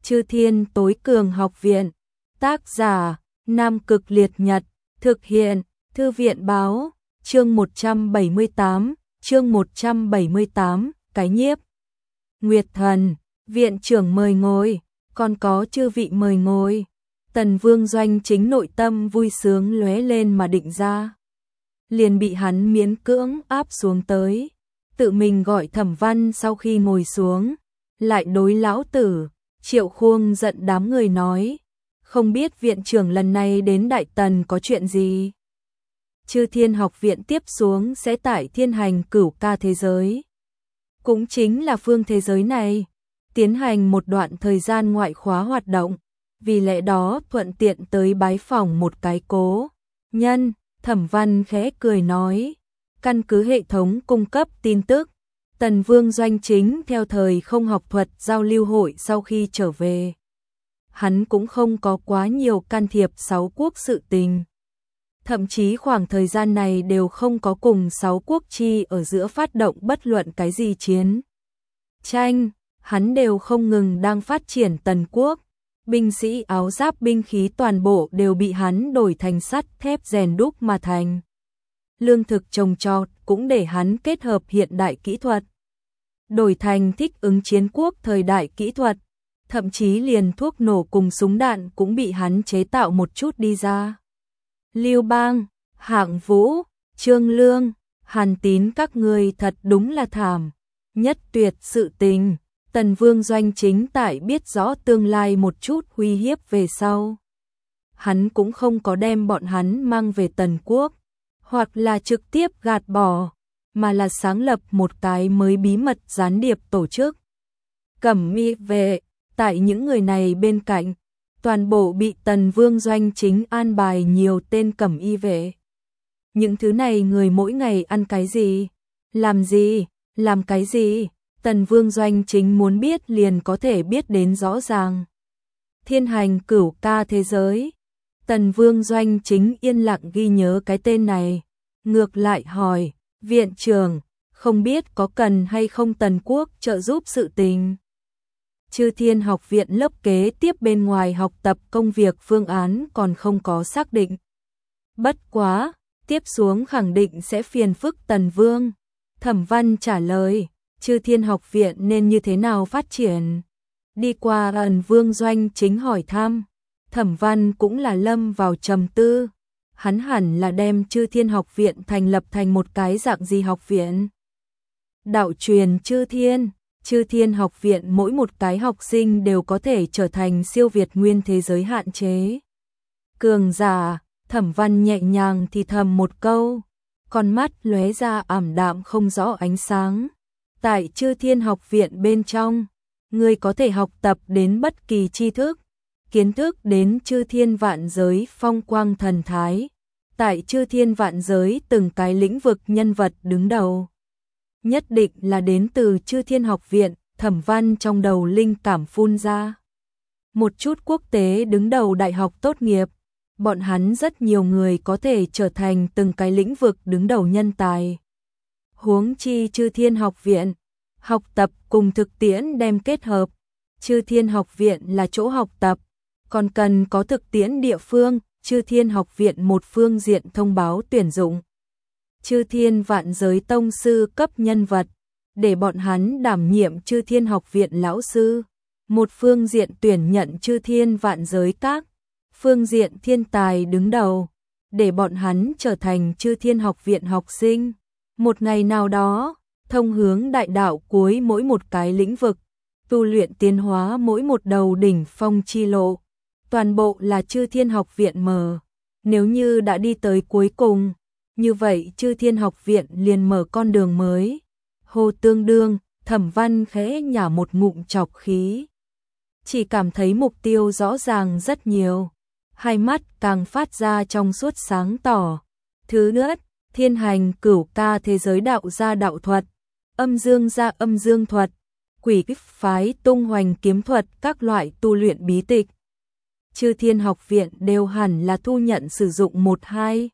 Chư Thiên Tối Cường Học Viện. Tác giả: Nam Cực Liệt Nhật. Thực hiện: Thư viện báo. Chương 178, cái nhiếp. Nguyệt Thần, viện trưởng mời ngồi, còn có chư vị mời ngồi. Tần Vương Doanh Chính nội tâm vui sướng lóe lên mà định ra. Liền bị hắn miễn cưỡng áp xuống tới. Tự mình gọi Thẩm Văn sau khi ngồi xuống, lại đối lão tử, Triệu Khuông giận đám người nói. Không biết viện trưởng lần này đến Đại Tần có chuyện gì? Chư Thiên Học Viện tiếp xuống sẽ tại Thiên Hành Cửu Ca thế giới. Cũng chính là phương thế giới này, tiến hành một đoạn thời gian ngoại khóa hoạt động. Vì lẽ đó thuận tiện tới bái phỏng một cái cố nhân. Thẩm Văn khẽ cười nói. Căn cứ hệ thống cung cấp tin tức, Tần Vương Doanh Chính theo thời không học thuật giao lưu hội sau khi trở về. Hắn cũng không có quá nhiều can thiệp sáu quốc sự tình. Thậm chí khoảng thời gian này đều không có cùng sáu quốc chi ở giữa phát động bất luận cái gì chiến tranh. Hắn đều không ngừng đang phát triển Tần quốc. Binh sĩ áo giáp binh khí toàn bộ đều bị hắn đổi thành sắt thép rèn đúc mà thành. Lương thực trồng trọt cũng để hắn kết hợp hiện đại kỹ thuật, đổi thành thích ứng chiến quốc thời đại kỹ thuật. Thậm chí liền thuốc nổ cùng súng đạn cũng bị hắn chế tạo một chút đi ra. Lưu Bang, Hạng Vũ, Trương Lương, Hàn Tín các người thật đúng là thảm nhất tuyệt sự tình. Tần Vương Doanh Chính tại biết rõ tương lai một chút uy hiếp về sau. Hắn cũng không có đem bọn hắn mang về Tần quốc, hoặc là trực tiếp gạt bỏ, mà là sáng lập một cái mới bí mật gián điệp tổ chức. Cẩm Y vệ, tại những người này bên cạnh, toàn bộ bị Tần Vương Doanh Chính an bài nhiều tên Cẩm Y vệ. Những thứ này người mỗi ngày ăn cái gì, làm cái gì, Tần Vương Doanh Chính muốn biết liền có thể biết đến rõ ràng. Thiên Hành Cửu Ca thế giới. Tần Vương Doanh Chính yên lặng ghi nhớ cái tên này, ngược lại hỏi, viện trưởng, không biết có cần hay không Tần quốc trợ giúp sự tình. Chư Thiên Học Viện lớp kế tiếp bên ngoài học tập công việc phương án còn không có xác định. Bất quá, tiếp xuống khẳng định sẽ phiền phức Tần Vương. Thẩm Văn trả lời, Chư Thiên Học Viện nên như thế nào phát triển? Đi qua Tần Vương Doanh Chính hỏi thăm, Thẩm Văn cũng là lâm vào trầm tư. Hắn hẳn là đem Chư Thiên Học Viện thành lập thành một cái dạng gì học viện? Đạo truyền Chư Thiên Học Viện mỗi một cái học sinh đều có thể trở thành siêu việt nguyên thế giới hạn chế cường giả. Thẩm Văn nhẹ nhàng thì thầm một câu, con mắt lóe ra ảm đạm không rõ ánh sáng. Tại Chư Thiên Học Viện bên trong, người có thể học tập đến bất kỳ tri thức, kiến thức đến chư thiên vạn giới phong quang thần thái. Tại chư thiên vạn giới từng cái lĩnh vực nhân vật đứng đầu, nhất định là đến từ Chư Thiên Học Viện. Thẩm Văn trong đầu linh cảm phun ra. Một chút quốc tế đứng đầu đại học tốt nghiệp, bọn hắn rất nhiều người có thể trở thành từng cái lĩnh vực đứng đầu nhân tài. Huống chi Chư Thiên Học Viện, học tập cùng thực tiễn đem kết hợp. Chư Thiên Học Viện là chỗ học tập, còn cần có thực tiễn địa phương. Chư Thiên Học Viện một phương diện thông báo tuyển dụng Chư Thiên vạn giới tông sư cấp nhân vật, để bọn hắn đảm nhiệm Chư Thiên Học Viện lão sư. Một phương diện tuyển nhận Chư Thiên vạn giới các phương diện thiên tài đứng đầu, để bọn hắn trở thành Chư Thiên Học Viện học sinh. Một ngày nào đó, thông hướng đại đạo cuối mỗi một cái lĩnh vực, tu luyện tiến hóa mỗi một đầu đỉnh phong chi lộ. Toàn bộ là Chư Thiên Học Viện mở. Nếu như đã đi tới cuối cùng, như vậy Chư Thiên Học Viện liền mở con đường mới. Hồ tương đương, Thẩm Văn khẽ nhả một ngụm trọc khí. Chỉ cảm thấy mục tiêu rõ ràng rất nhiều. Hai mắt càng phát ra trong suốt sáng tỏ. Thứ nhất, Thiên Hành Cửu Ca thế giới đạo gia đạo thuật, âm dương gia âm dương thuật, quỷ phái tung hoành kiếm thuật các loại tu luyện bí tịch. Chư Thiên Học Viện đều hẳn là thu nhận sử dụng một hai.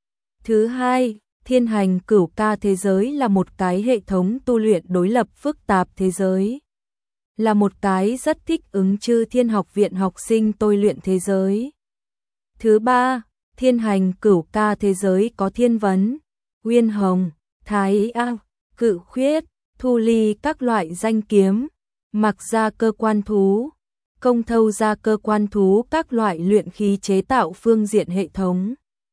Thứ hai, Thiên Hành Cửu Ca thế giới là một cái hệ thống tu luyện đối lập phức tạp thế giới. là một cái rất thích ứng Chư Thiên Học viện học sinh tôi luyện thế giới. Thứ ba, Thiên Hành Cửu Ca thế giới có Thiên Vấn, Uyên Hồng, Thái A, Cự Khuyết, Thu Ly các loại danh kiếm, mặc ra cơ quan thú, công thâu ra cơ quan thú các loại luyện khí chế tạo phương diện hệ thống.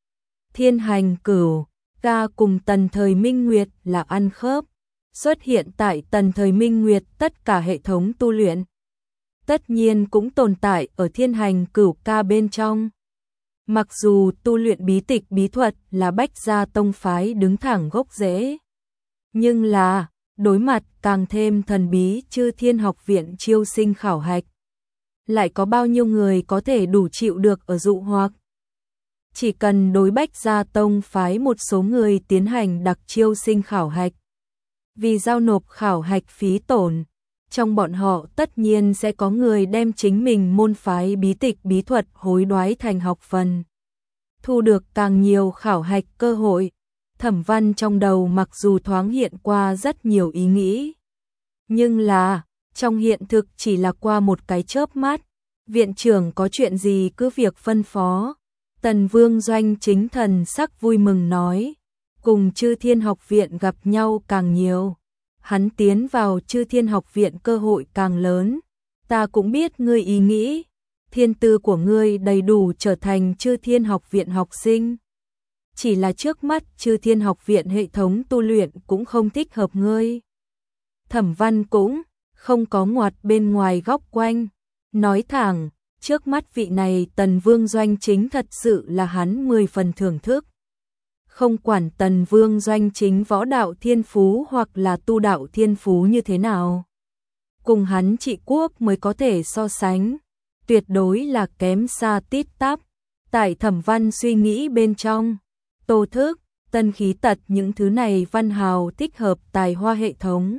Thiên Hành Cửu Ca cùng Tần Thời Minh Nguyệt là ăn khớp, xuất hiện tại Tần Thời Minh Nguyệt tất cả hệ thống tu luyện. Tất nhiên cũng tồn tại ở Thiên Hành Cửu Ca bên trong. Mặc dù tu luyện bí tịch bí thuật là Bách Gia tông phái đứng thẳng gốc rễ, nhưng là đối mặt càng thêm thần bí Chư Thiên Học viện chiêu sinh khảo hạch. Lại có bao nhiêu người có thể đủ chịu được ở dụ hoặc? Chỉ cần đối Bách Gia tông phái một số người tiến hành đặc chiêu sinh khảo hạch. Vì giao nộp khảo hạch phí tổn, trong bọn họ tất nhiên sẽ có người đem chính mình môn phái bí tịch bí thuật hối đoái thành học phần. Thu được càng nhiều khảo hạch cơ hội, Thẩm Văn trong đầu mặc dù thoáng hiện qua rất nhiều ý nghĩ. Nhưng là, trong hiện thực chỉ là qua một cái chớp mắt, viện trưởng có chuyện gì cứ việc phân phó. Tần Vương Doanh chính thần sắc vui mừng nói, cùng Chư Thiên Học viện gặp nhau càng nhiều. Hắn tiến vào Chư Thiên Học viện cơ hội càng lớn, ta cũng biết ngươi ý nghĩ, thiên tư của ngươi đầy đủ trở thành Chư Thiên Học viện học sinh. Chỉ là trước mắt Chư Thiên Học viện hệ thống tu luyện cũng không thích hợp ngươi. Thẩm Văn cũng không có ngoặt bên ngoài góc quanh, nói thẳng, trước mắt vị này Tần Vương Doanh chính thật sự là hắn 10 phần thưởng thức. Không quản Tần Vương Doanh chính võ đạo thiên phú hoặc là tu đạo thiên phú như thế nào, cùng hắn trị quốc mới có thể so sánh, tuyệt đối là kém xa tít tắp. Tại Thẩm Văn suy nghĩ bên trong, Tô Thức, Tân Khí Tật những thứ này văn hào thích hợp tài hoa hệ thống.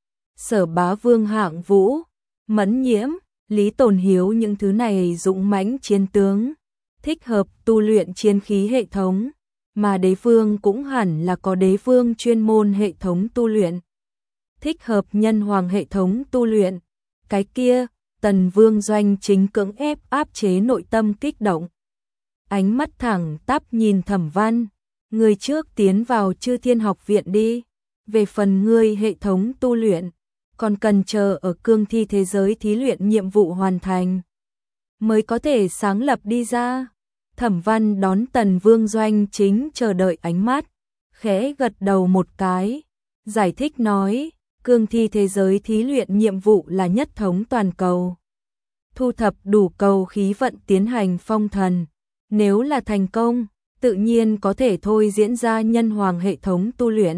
Sở Bá Vương Hạng Vũ, Mẫn Nhiễm, Lý Tồn Hiếu những thứ này dũng mãnh chiến tướng, thích hợp tu luyện chiến khí hệ thống, mà Đế Vương cũng hẳn là có Đế Vương chuyên môn hệ thống tu luyện, thích hợp Nhân Hoàng hệ thống tu luyện. Cái kia, Tần Vương Doanh chính cưỡng ép áp chế nội tâm kích động. Ánh mắt thẳng tắp nhìn Thẩm Văn, người trước tiến vào Chư Thiên Học viện đi, về phần ngươi hệ thống tu luyện, còn cần chờ ở cương thi thế giới thí luyện nhiệm vụ hoàn thành, mới có thể sáng lập đi ra. Thẩm Văn đón Tần Vương Doanh chính chờ đợi ánh mắt, khẽ gật đầu một cái, giải thích nói, cương thi thế giới thí luyện nhiệm vụ là nhất thống toàn cầu. Thu thập đủ cầu khí vận tiến hành phong thần, nếu là thành công, tự nhiên có thể thôi diễn ra Nhân Hoàng hệ thống tu luyện.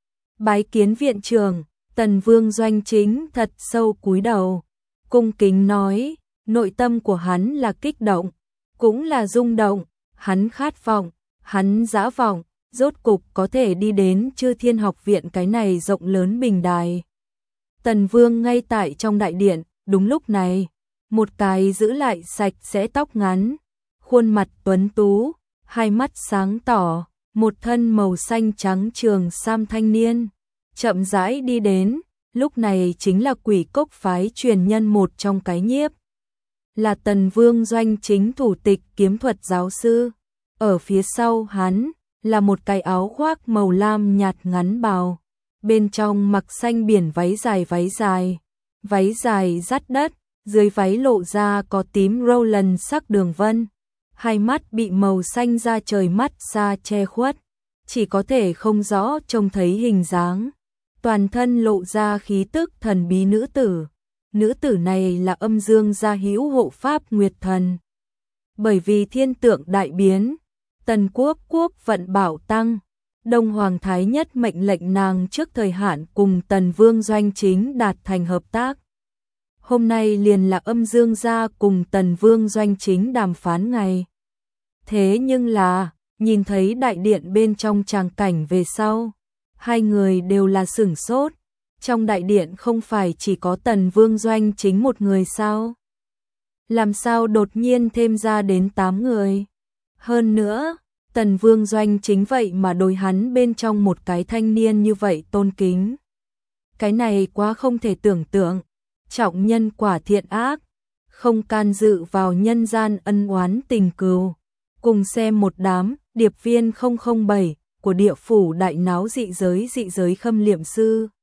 Bái kiến viện trưởng, Tần Vương Doanh chính thật sâu cúi đầu, cung kính nói, nội tâm của hắn là kích động, cũng là rung động, hắn khát vọng, hắn dã vọng, rốt cục có thể đi đến Chư Thiên Học viện cái này rộng lớn bình đài. Tần Vương ngay tại trong đại điện, đúng lúc này, một cái giữ lại sạch sẽ tóc ngắn, khuôn mặt tuấn tú, hai mắt sáng tỏ, một thân màu xanh trắng trường sam thanh niên, chậm rãi đi đến, lúc này chính là Quỷ Cốc phái truyền nhân một trong cái nhiếp. Là Tần Vương Doanh chính thủ tịch kiếm thuật giáo sư, ở phía sau hắn là một cái áo khoác màu lam nhạt ngắn bào, bên trong mặc xanh biển váy dài dắt đất, dưới váy lộ ra có tím Roland sắc đường vân, hai mắt bị màu xanh da trời mắt xa che khuất, chỉ có thể không rõ trông thấy hình dáng, toàn thân lộ ra khí tức thần bí nữ tử. Nữ tử này là âm dương gia hữu hộ pháp Nguyệt Thần. Bởi vì thiên tượng đại biến, Tần quốc vận bảo tăng, Đông Hoàng Thái Nhất mệnh lệnh nàng trước thời hạn cùng Tần Vương Doanh chính đạt thành hợp tác. Hôm nay liền là âm dương gia cùng Tần Vương Doanh chính đàm phán ngày. Thế nhưng là, nhìn thấy đại điện bên trong tràng cảnh về sau, hai người đều là sửng sốt. Trong đại điện không phải chỉ có Tần Vương Doanh chính một người sao? Làm sao đột nhiên thêm ra đến 8 người? Hơn nữa, Tần Vương Doanh chính vậy mà đối hắn bên trong một cái thanh niên như vậy tôn kính. Cái này quá không thể tưởng tượng. trọng nhân quả thiện ác, không can dự vào nhân gian ân oán tình cừu. Cùng xem một đám điệp viên 007 của địa phủ đại náo dị giới Khâm Liệm Sư.